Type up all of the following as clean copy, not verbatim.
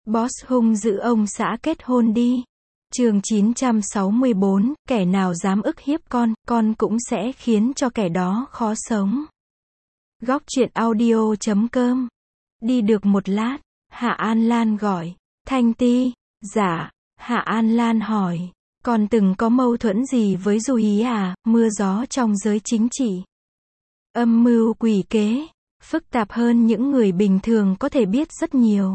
Boss hung dữ ông xã kết hôn đi. Chương 964, kẻ nào dám ức hiếp con cũng sẽ khiến cho kẻ đó khó sống. Góc truyện audio.com. Đi được một lát, Hạ An Lan gọi. Thanh Ti. Dạ. Hạ An Lan hỏi. Con từng có mâu thuẫn gì với Du Hí à? Mưa gió trong giới chính trị, âm mưu quỷ kế, phức tạp hơn những người bình thường có thể biết rất nhiều.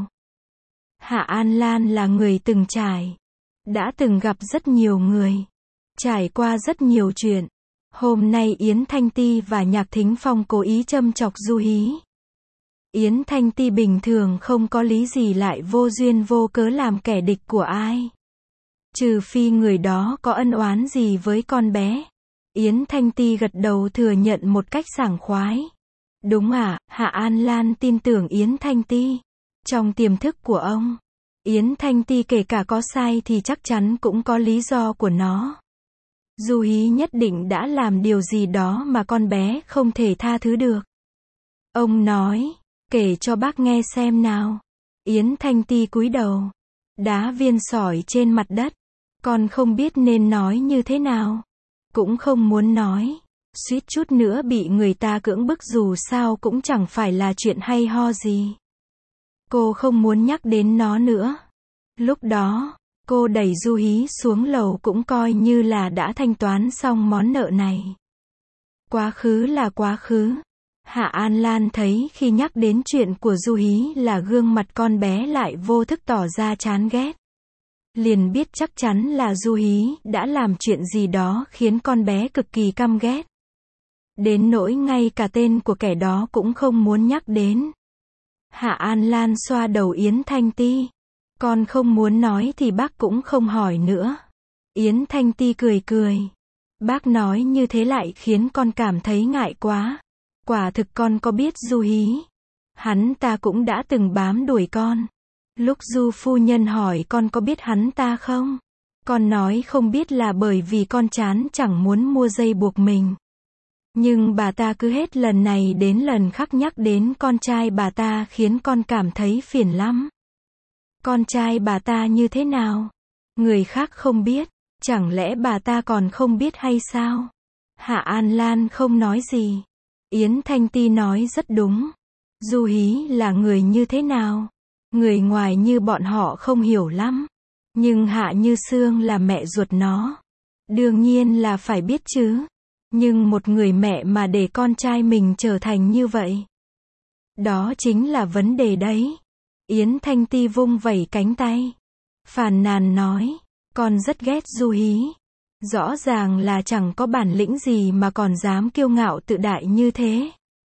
Hạ An Lan là người từng trải, đã từng gặp rất nhiều người, trải qua rất nhiều chuyện. Hôm nay Yến Thanh Ti và Nhạc Thính Phong cố ý châm chọc Du Hí. Yến Thanh Ti bình thường không có lý gì lại vô duyên vô cớ làm kẻ địch của ai. Trừ phi người đó có ân oán gì với con bé. Yến Thanh Ti gật đầu thừa nhận một cách sảng khoái. Đúng à, Hạ An Lan tin tưởng Yến Thanh Ti. Trong tiềm thức của ông, Yến Thanh Ti kể cả có sai thì chắc chắn cũng có lý do của nó. Du Hí nhất định đã làm điều gì đó mà con bé không thể tha thứ được. Ông nói, kể cho bác nghe xem nào. Yến Thanh Ti cúi đầu, đá viên sỏi trên mặt đất. Con không biết nên nói như thế nào. Cũng không muốn nói. Suýt chút nữa bị người ta cưỡng bức dù sao cũng chẳng phải là chuyện hay ho gì. Cô không muốn nhắc đến nó nữa. Lúc đó, cô đẩy Du Hí xuống lầu cũng coi như là đã thanh toán xong món nợ này. Quá khứ là quá khứ. Hạ An Lan thấy khi nhắc đến chuyện của Du Hí là gương mặt con bé lại vô thức tỏ ra chán ghét. Liền biết chắc chắn là Du Hí đã làm chuyện gì đó khiến con bé cực kỳ căm ghét. Đến nỗi ngay cả tên của kẻ đó cũng không muốn nhắc đến. Hạ An Lan xoa đầu Yến Thanh Ti. Con không muốn nói thì bác cũng không hỏi nữa. Yến Thanh Ti cười cười. Bác nói như thế lại khiến con cảm thấy ngại quá. Quả thực con có biết Du Hí. Hắn ta cũng đã từng bám đuổi con. Lúc Du phu nhân hỏi con có biết hắn ta không? Con nói không biết là bởi vì con chán chẳng muốn mua dây buộc mình. Nhưng bà ta cứ hết lần này đến lần khác nhắc đến con trai bà ta khiến con cảm thấy phiền lắm. Con trai bà ta như thế nào? Người khác không biết, chẳng lẽ bà ta còn không biết hay sao? Hạ An Lan không nói gì. Yến Thanh Ti nói rất đúng. Du Hí là người như thế nào? Người ngoài như bọn họ không hiểu lắm. Nhưng Hạ Như Sương là mẹ ruột nó. Đương nhiên là phải biết chứ. Nhưng một người mẹ mà để con trai mình trở thành như vậy. Đó chính là vấn đề đấy. Yến Thanh Ti vung vẩy cánh tay. Phàn nàn nói. Con rất ghét Du Hí. Rõ ràng là chẳng có bản lĩnh gì mà còn dám kiêu ngạo tự đại như thế.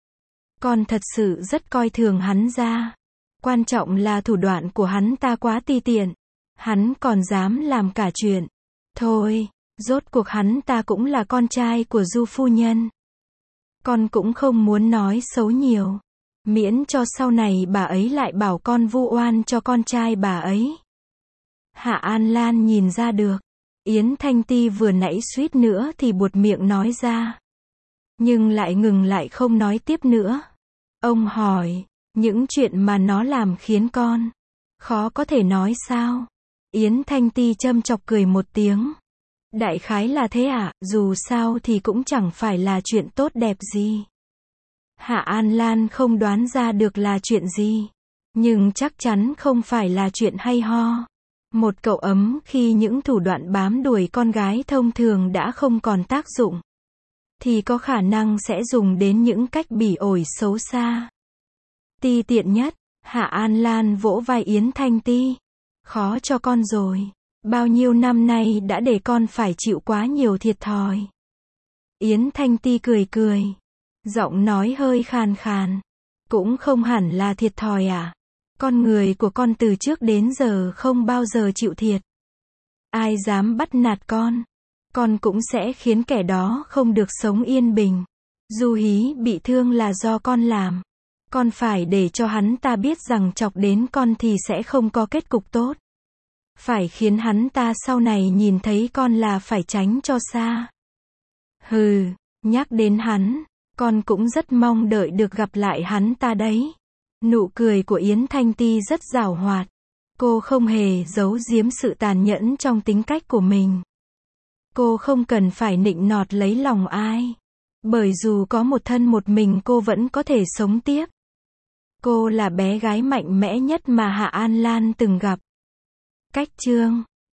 Con thật sự rất coi thường hắn ra. Quan trọng là thủ đoạn của hắn ta quá ti tiện. Hắn còn dám làm cả chuyện. Thôi, rốt cuộc hắn ta cũng là con trai của Du phu nhân. Con cũng không muốn nói xấu nhiều. Miễn cho sau này bà ấy lại bảo con vu oan cho con trai bà ấy. Hạ An Lan nhìn ra được. Yến Thanh Ti vừa nãy suýt nữa thì buột miệng nói ra. Nhưng lại ngừng lại không nói tiếp nữa. Ông hỏi. Những chuyện mà nó làm khiến con khó có thể nói sao? Yến Thanh Ti châm chọc cười một tiếng. Đại khái là thế ạ, dù sao thì cũng chẳng phải là chuyện tốt đẹp gì. Hạ An Lan không đoán ra được là chuyện gì. Nhưng chắc chắn không phải là chuyện hay ho. Một cậu ấm khi những thủ đoạn bám đuổi con gái thông thường đã không còn tác dụng. Thì có khả năng sẽ dùng đến những cách bỉ ổi xấu xa. Ti tiện nhất, Hạ An Lan vỗ vai Yến Thanh Ti. Khó cho con rồi. Bao nhiêu năm nay đã để con phải chịu quá nhiều thiệt thòi. Yến Thanh Ti cười cười. Giọng nói hơi khàn khàn. Cũng không hẳn là thiệt thòi à. Con người của con từ trước đến giờ không bao giờ chịu thiệt. Ai dám bắt nạt con cũng sẽ khiến kẻ đó không được sống yên bình. Du Hí bị thương là do con làm. Con phải để cho hắn ta biết rằng chọc đến con thì sẽ không có kết cục tốt. Phải khiến hắn ta sau này nhìn thấy con là phải tránh cho xa. Hừ, nhắc đến hắn, con cũng rất mong đợi được gặp lại hắn ta đấy. Nụ cười của Yến Thanh Ti rất giảo hoạt. Cô không hề giấu giếm sự tàn nhẫn trong tính cách của mình. Cô không cần phải nịnh nọt lấy lòng ai. Bởi dù có một thân một mình cô vẫn có thể sống tiếp. Cô là bé gái mạnh mẽ nhất mà Hạ An Lan từng gặp. Cách chương